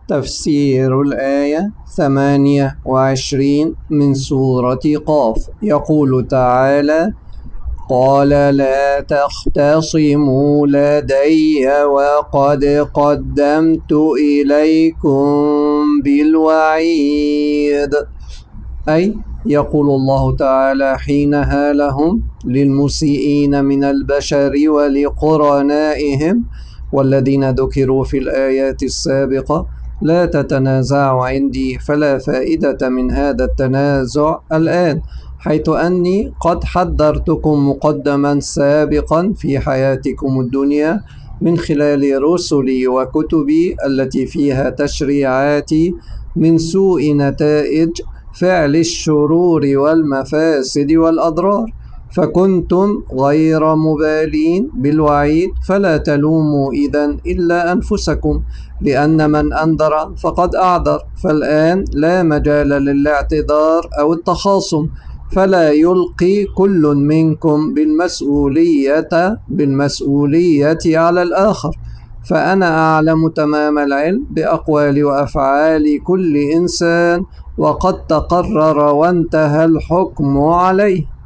تفسير الآية 28 من سورة قاف. يقول تعالى: قال لا تختصموا لدي وقد قدمت إليكم بالوعيد. أي يقول الله تعالى حينها لهم للمسيئين من البشر ولقرنائهم والذين ذكروا في الآيات السابقة: لا تتنازعوا عندي، فلا فائدة من هذا التنازع الآن، حيث أني قد حذرتكم مقدما سابقا في حياتكم الدنيا من خلال رسلي وكتبي التي فيها تشريعاتي من سوء نتائج فعل الشرور والمفاسد والأضرار، فكنتم غير مبالين بالوعيد، فلا تلوموا إذن إلا أنفسكم، لأن من أنذر فقد أعذر، فالآن لا مجال للاعتذار أو التخاصم، فلا يلقي كل منكم بالمسؤولية على الآخر، فأنا أعلم تمام العلم بأقوال وأفعال كل إنسان، وقد تقرر وانتهى الحكم عليه.